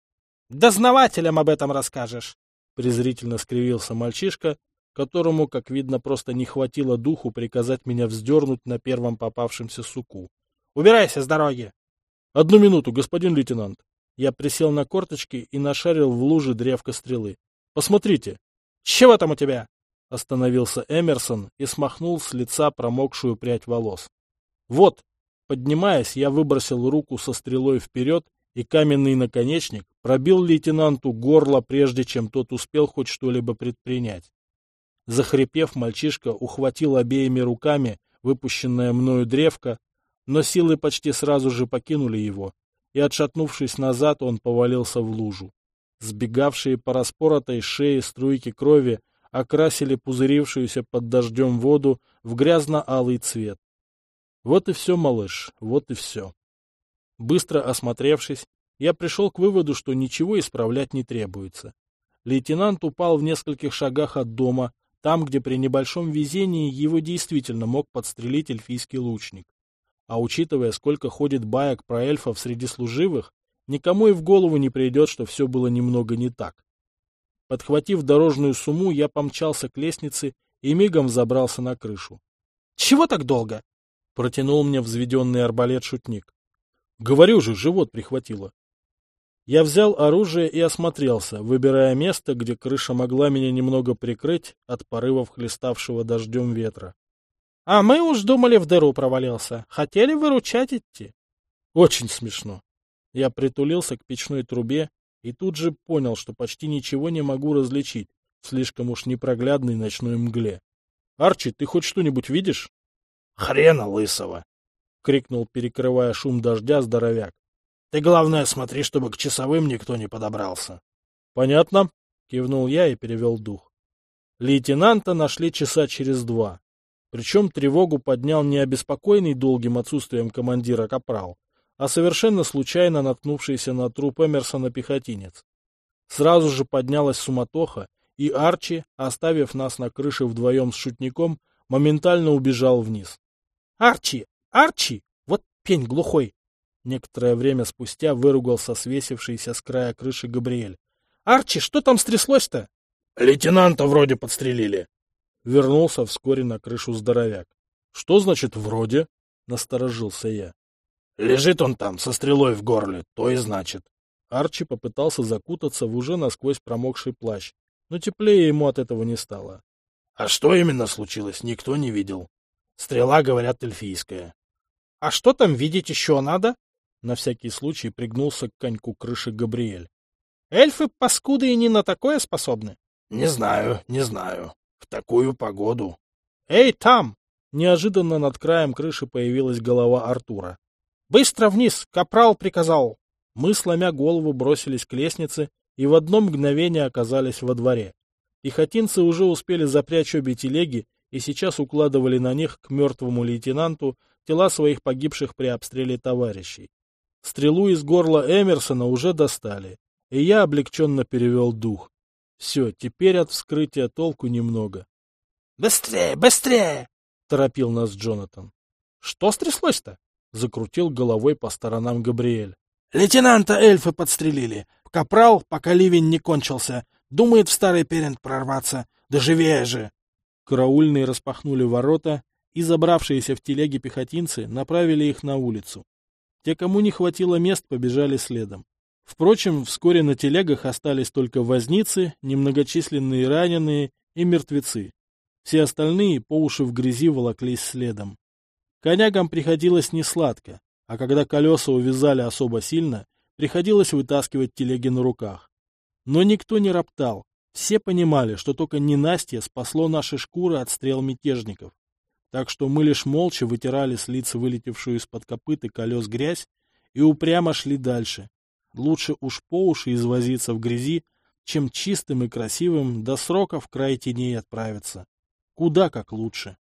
S1: — Дознавателям об этом расскажешь! — презрительно скривился мальчишка, которому, как видно, просто не хватило духу приказать меня вздернуть на первом попавшемся суку. — Убирайся с дороги! — Одну минуту, господин лейтенант. Я присел на корточки и нашарил в луже древко стрелы. — Посмотрите. — Чего там у тебя? — остановился Эмерсон и смахнул с лица промокшую прядь волос. — Вот. Поднимаясь, я выбросил руку со стрелой вперед, и каменный наконечник пробил лейтенанту горло, прежде чем тот успел хоть что-либо предпринять. Захрипев, мальчишка ухватил обеими руками выпущенное мною древко, но силы почти сразу же покинули его, и, отшатнувшись назад, он повалился в лужу. Сбегавшие по распоротой шее струйки крови окрасили пузырившуюся под дождем воду в грязно-алый цвет. Вот и все, малыш, вот и все. Быстро осмотревшись, я пришел к выводу, что ничего исправлять не требуется. Лейтенант упал в нескольких шагах от дома, там, где при небольшом везении его действительно мог подстрелить эльфийский лучник. А учитывая, сколько ходит баек про эльфов среди служивых, никому и в голову не придет, что все было немного не так. Подхватив дорожную сумму, я помчался к лестнице и мигом забрался на крышу. — Чего так долго? — протянул мне взведенный арбалет шутник. — Говорю же, живот прихватило. Я взял оружие и осмотрелся, выбирая место, где крыша могла меня немного прикрыть от порывов хлеставшего дождем ветра. — А мы уж думали, в дыру провалился. Хотели выручать идти. Очень смешно. Я притулился к печной трубе и тут же понял, что почти ничего не могу различить в слишком уж непроглядной ночной мгле. — Арчи, ты хоть что-нибудь видишь? — Хрена лысого! — крикнул, перекрывая шум дождя, здоровяк. — Ты, главное, смотри, чтобы к часовым никто не подобрался. — Понятно, — кивнул я и перевел дух. Лейтенанта нашли часа через два. Причем тревогу поднял не обеспокоенный долгим отсутствием командира капрал, а совершенно случайно наткнувшийся на труп Эмерсона пехотинец. Сразу же поднялась суматоха, и Арчи, оставив нас на крыше вдвоем с шутником, моментально убежал вниз. — Арчи! Арчи! Вот пень глухой! Некоторое время спустя выругался свесившийся с края крыши Габриэль. — Арчи, что там стряслось-то? — Лейтенанта вроде подстрелили. Вернулся вскоре на крышу здоровяк. — Что значит «вроде»? — насторожился я. — Лежит он там со стрелой в горле, то и значит. Арчи попытался закутаться в уже насквозь промокший плащ, но теплее ему от этого не стало. — А что именно случилось, никто не видел. Стрела, говорят, эльфийская. — А что там видеть еще надо? На всякий случай пригнулся к коньку крыши Габриэль. — Эльфы, паскуды, и не на такое способны? — Не знаю, не знаю. В такую погоду. — Эй, там! Неожиданно над краем крыши появилась голова Артура. — Быстро вниз! Капрал приказал! Мы, сломя голову, бросились к лестнице и в одно мгновение оказались во дворе. Пехотинцы уже успели запрячь обе телеги и сейчас укладывали на них к мертвому лейтенанту тела своих погибших при обстреле товарищей. Стрелу из горла Эмерсона уже достали, и я облегченно перевел дух. Все, теперь от вскрытия толку немного. — Быстрее, быстрее! — торопил нас Джонатан. — Что стряслось-то? — закрутил головой по сторонам Габриэль. — Лейтенанта эльфы подстрелили. Капрал, пока ливень не кончился, думает в старый Перент прорваться. Да живее же! Караульные распахнули ворота, и забравшиеся в телеги пехотинцы направили их на улицу. Те, кому не хватило мест, побежали следом.
S2: Впрочем, вскоре на телегах остались только возницы, немногочисленные раненые и мертвецы. Все остальные по уши в грязи волоклись следом. Конягам приходилось несладко, а когда колеса увязали особо сильно, приходилось вытаскивать телеги на руках. Но никто не роптал, все понимали, что только ненастье спасло наши шкуры от стрел мятежников. Так что мы лишь молча вытирали с лиц вылетевшую из-под копыт и колес грязь и упрямо шли дальше. Лучше уж по уши извозиться в грязи, чем чистым и красивым до срока в край теней отправиться. Куда как лучше.